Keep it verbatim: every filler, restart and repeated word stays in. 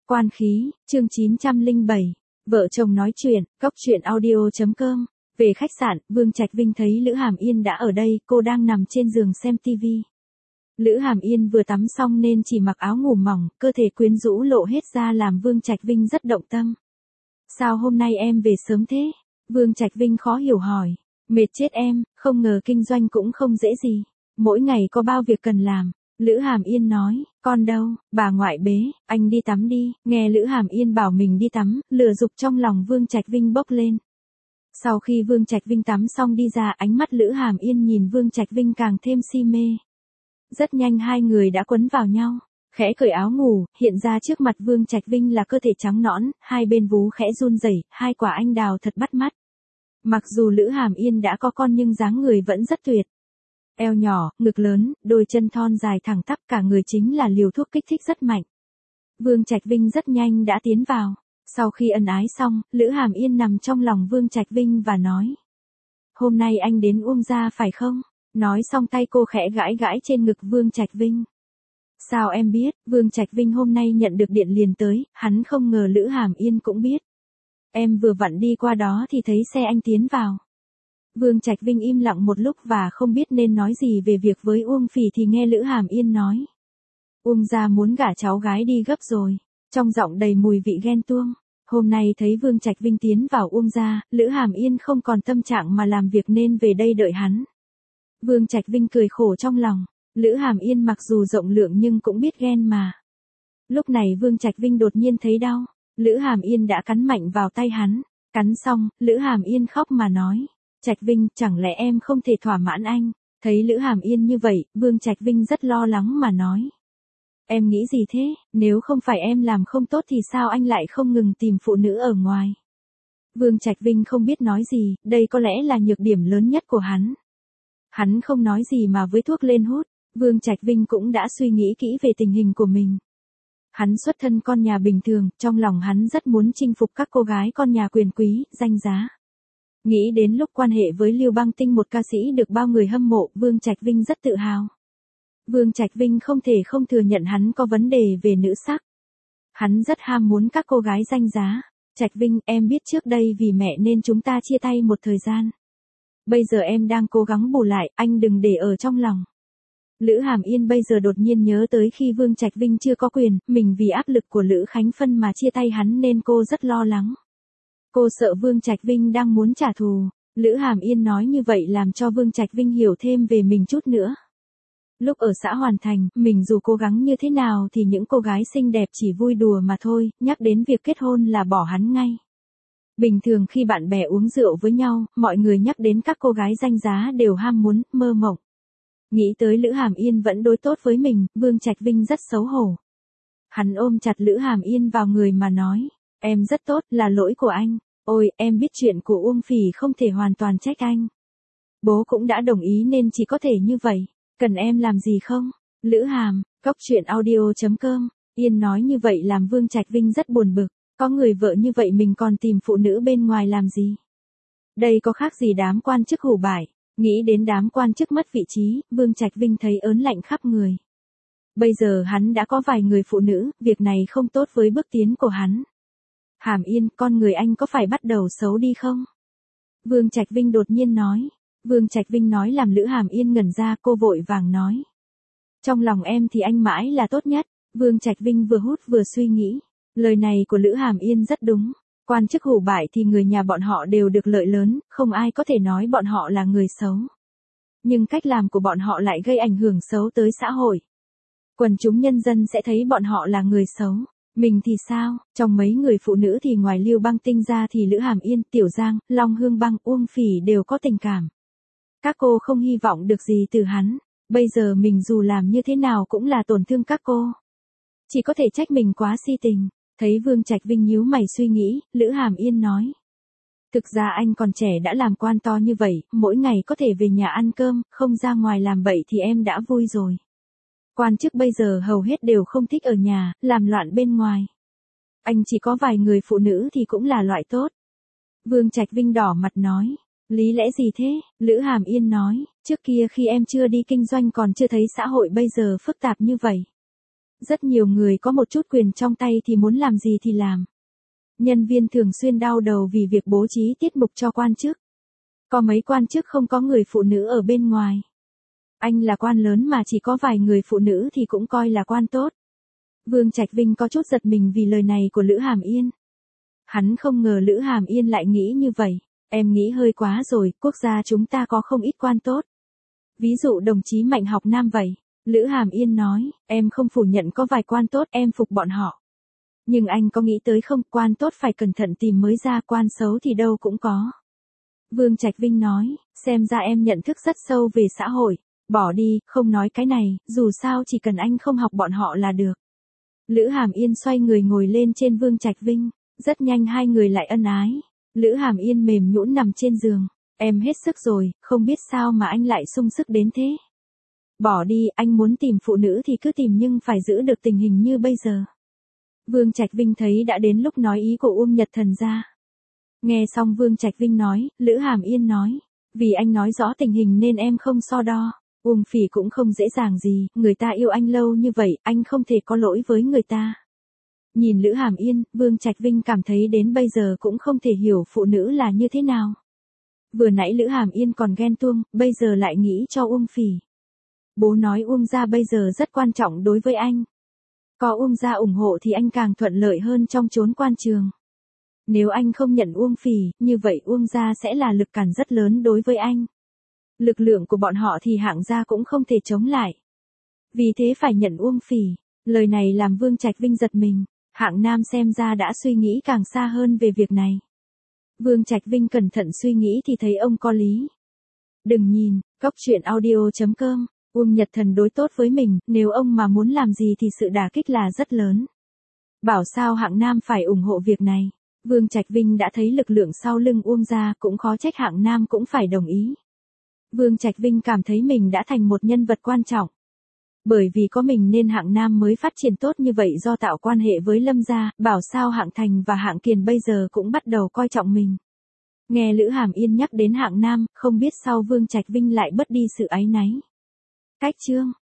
Quan khí, chương chín trăm lẻ bảy. Vợ chồng nói chuyện, cốc truyện audio chấm com. Về khách sạn, Vương Trạch Vinh thấy Lữ Hàm Yên đã ở đây, cô đang nằm trên giường xem tivi. Lữ Hàm Yên vừa tắm xong nên chỉ mặc áo ngủ mỏng, cơ thể quyến rũ lộ hết ra làm Vương Trạch Vinh rất động tâm. Sao hôm nay em về sớm thế? Vương Trạch Vinh khó hiểu hỏi. Mệt chết em, không ngờ kinh doanh cũng không dễ gì. Mỗi ngày có bao việc cần làm. Lữ Hàm Yên nói, con đâu, bà ngoại bế, anh đi tắm đi. Nghe Lữ Hàm Yên bảo mình đi tắm, lửa dục trong lòng Vương Trạch Vinh bốc lên. Sau khi Vương Trạch Vinh tắm xong đi ra, ánh mắt Lữ Hàm Yên nhìn Vương Trạch Vinh càng thêm si mê. Rất nhanh hai người đã quấn vào nhau, khẽ cởi áo ngủ, hiện ra trước mặt Vương Trạch Vinh là cơ thể trắng nõn, hai bên vú khẽ run rẩy, hai quả anh đào thật bắt mắt. Mặc dù Lữ Hàm Yên đã có con nhưng dáng người vẫn rất tuyệt. Eo nhỏ, ngực lớn, đôi chân thon dài thẳng tắp, cả người chính là liều thuốc kích thích rất mạnh. Vương Trạch Vinh rất nhanh đã tiến vào. Sau khi ân ái xong, Lữ Hàm Yên nằm trong lòng Vương Trạch Vinh và nói. Hôm nay anh đến Uông gia phải không? Nói xong tay cô khẽ gãi gãi trên ngực Vương Trạch Vinh. Sao em biết? Vương Trạch Vinh hôm nay nhận được điện liền tới, hắn không ngờ Lữ Hàm Yên cũng biết. Em vừa vặn đi qua đó thì thấy xe anh tiến vào. Vương Trạch Vinh im lặng một lúc và không biết nên nói gì về việc với Uông Phỉ thì nghe Lữ Hàm Yên nói. Uông gia muốn gả cháu gái đi gấp rồi. Trong giọng đầy mùi vị ghen tuông. Hôm nay thấy Vương Trạch Vinh tiến vào Uông gia, Lữ Hàm Yên không còn tâm trạng mà làm việc nên về đây đợi hắn. Vương Trạch Vinh cười khổ trong lòng. Lữ Hàm Yên mặc dù rộng lượng nhưng cũng biết ghen mà. Lúc này Vương Trạch Vinh đột nhiên thấy đau. Lữ Hàm Yên đã cắn mạnh vào tay hắn. Cắn xong, Lữ Hàm Yên khóc mà nói. Trạch Vinh, chẳng lẽ em không thể thỏa mãn anh? Thấy Lữ Hàm Yên như vậy, Vương Trạch Vinh rất lo lắng mà nói. Em nghĩ gì thế? Nếu không phải em làm không tốt thì sao anh lại không ngừng tìm phụ nữ ở ngoài? Vương Trạch Vinh không biết nói gì, đây có lẽ là nhược điểm lớn nhất của hắn. Hắn không nói gì mà với thuốc lên hút. Vương Trạch Vinh cũng đã suy nghĩ kỹ về tình hình của mình. Hắn xuất thân con nhà bình thường, trong lòng hắn rất muốn chinh phục các cô gái con nhà quyền quý, danh giá. Nghĩ đến lúc quan hệ với Lưu Băng Tinh, một ca sĩ được bao người hâm mộ, Vương Trạch Vinh rất tự hào. Vương Trạch Vinh không thể không thừa nhận hắn có vấn đề về nữ sắc. Hắn rất ham muốn các cô gái danh giá. Trạch Vinh, em biết trước đây vì mẹ nên chúng ta chia tay một thời gian. Bây giờ em đang cố gắng bù lại, anh đừng để ở trong lòng. Lữ Hàm Yên bây giờ đột nhiên nhớ tới khi Vương Trạch Vinh chưa có quyền, mình vì áp lực của Lữ Khánh Phân mà chia tay hắn nên cô rất lo lắng. Cô sợ Vương Trạch Vinh đang muốn trả thù. Lữ Hàm Yên nói như vậy làm cho Vương Trạch Vinh hiểu thêm về mình chút nữa. Lúc ở xã Hoàn Thành, mình dù cố gắng như thế nào thì những cô gái xinh đẹp chỉ vui đùa mà thôi, nhắc đến việc kết hôn là bỏ hắn ngay. Bình thường khi bạn bè uống rượu với nhau, mọi người nhắc đến các cô gái danh giá đều ham muốn, mơ mộng. Nghĩ tới Lữ Hàm Yên vẫn đối tốt với mình, Vương Trạch Vinh rất xấu hổ. Hắn ôm chặt Lữ Hàm Yên vào người mà nói, em rất tốt, là lỗi của anh. Ôi, em biết chuyện của Uông Phỉ không thể hoàn toàn trách anh. Bố cũng đã đồng ý nên chỉ có thể như vậy. Cần em làm gì không? Lữ Hàm, cốc truyện audio chấm com. Yên nói như vậy làm Vương Trạch Vinh rất buồn bực. Có người vợ như vậy mình còn tìm phụ nữ bên ngoài làm gì? Đây có khác gì đám quan chức hủ bại. Nghĩ đến đám quan chức mất vị trí, Vương Trạch Vinh thấy ớn lạnh khắp người. Bây giờ hắn đã có vài người phụ nữ, việc này không tốt với bước tiến của hắn. Hàm Yên, con người anh có phải bắt đầu xấu đi không? Vương Trạch Vinh đột nhiên nói. Vương Trạch Vinh nói làm Lữ Hàm Yên ngẩn ra, cô vội vàng nói. Trong lòng em thì anh mãi là tốt nhất. Vương Trạch Vinh vừa hút vừa suy nghĩ. Lời này của Lữ Hàm Yên rất đúng. Quan chức hủ bại thì người nhà bọn họ đều được lợi lớn, không ai có thể nói bọn họ là người xấu. Nhưng cách làm của bọn họ lại gây ảnh hưởng xấu tới xã hội. Quần chúng nhân dân sẽ thấy bọn họ là người xấu. Mình thì sao? Trong mấy người phụ nữ thì ngoài Lưu Băng Tinh ra thì Lữ Hàm Yên, Tiểu Giang, Long Hương Băng, Uông Phỉ đều có tình cảm. Các cô không hy vọng được gì từ hắn. Bây giờ mình dù làm như thế nào cũng là tổn thương các cô. Chỉ có thể trách mình quá si tình. Thấy Vương Trạch Vinh nhíu mày suy nghĩ, Lữ Hàm Yên nói. Thực ra anh còn trẻ đã làm quan to như vậy, mỗi ngày có thể về nhà ăn cơm, không ra ngoài làm bậy thì em đã vui rồi. Quan chức bây giờ hầu hết đều không thích ở nhà, làm loạn bên ngoài. Anh chỉ có vài người phụ nữ thì cũng là loại tốt. Vương Trạch Vinh đỏ mặt nói. Lý lẽ gì thế? Lữ Hàm Yên nói, trước kia khi em chưa đi kinh doanh còn chưa thấy xã hội bây giờ phức tạp như vậy. Rất nhiều người có một chút quyền trong tay thì muốn làm gì thì làm. Nhân viên thường xuyên đau đầu vì việc bố trí tiết mục cho quan chức. Có mấy quan chức không có người phụ nữ ở bên ngoài. Anh là quan lớn mà chỉ có vài người phụ nữ thì cũng coi là quan tốt. Vương Trạch Vinh có chút giật mình vì lời này của Lữ Hàm Yên. Hắn không ngờ Lữ Hàm Yên lại nghĩ như vậy. Em nghĩ hơi quá rồi, quốc gia chúng ta có không ít quan tốt. Ví dụ đồng chí Mạnh Học Nam vậy. Lữ Hàm Yên nói, em không phủ nhận có vài quan tốt, em phục bọn họ. Nhưng anh có nghĩ tới không, quan tốt phải cẩn thận tìm mới ra, quan xấu thì đâu cũng có. Vương Trạch Vinh nói, xem ra em nhận thức rất sâu về xã hội. Bỏ đi, không nói cái này, dù sao chỉ cần anh không học bọn họ là được. Lữ Hàm Yên xoay người ngồi lên trên Vương Trạch Vinh. Rất nhanh hai người lại ân ái. Lữ Hàm Yên mềm nhũn nằm trên giường. Em hết sức rồi, không biết sao mà anh lại sung sức đến thế. Bỏ đi, anh muốn tìm phụ nữ thì cứ tìm nhưng phải giữ được tình hình như bây giờ. Vương Trạch Vinh thấy đã đến lúc nói ý của Uông Nhật Thần ra. Nghe xong Vương Trạch Vinh nói, Lữ Hàm Yên nói, vì anh nói rõ tình hình nên em không so đo. Uông Phỉ cũng không dễ dàng gì, người ta yêu anh lâu như vậy, anh không thể có lỗi với người ta. Nhìn Lữ Hàm Yên, Vương Trạch Vinh cảm thấy đến bây giờ cũng không thể hiểu phụ nữ là như thế nào. Vừa nãy Lữ Hàm Yên còn ghen tuông, bây giờ lại nghĩ cho Uông Phỉ. Bố nói Uông gia bây giờ rất quan trọng đối với anh. Có Uông gia ủng hộ thì anh càng thuận lợi hơn trong chốn quan trường. Nếu anh không nhận Uông Phỉ, như vậy Uông gia sẽ là lực cản rất lớn đối với anh. Lực lượng của bọn họ thì Hạng gia cũng không thể chống lại. Vì thế phải nhận Uông Phỉ. Lời này làm Vương Trạch Vinh giật mình. Hạng Nam xem ra đã suy nghĩ càng xa hơn về việc này. Vương Trạch Vinh cẩn thận suy nghĩ thì thấy ông có lý. Đừng nhìn, cóc truyện audio chấm com, Uông Nhật Thần đối tốt với mình, nếu ông mà muốn làm gì thì sự đả kích là rất lớn. Bảo sao Hạng Nam phải ủng hộ việc này. Vương Trạch Vinh đã thấy lực lượng sau lưng Uông gia, cũng khó trách Hạng Nam cũng phải đồng ý. Vương Trạch Vinh cảm thấy mình đã thành một nhân vật quan trọng. Bởi vì có mình nên Hạng Nam mới phát triển tốt như vậy do tạo quan hệ với Lâm gia, bảo sao Hạng Thành và Hạng Kiền bây giờ cũng bắt đầu coi trọng mình. Nghe Lữ Hàm Yên nhắc đến Hạng Nam, không biết sao Vương Trạch Vinh lại bớt đi sự áy náy. Cách chương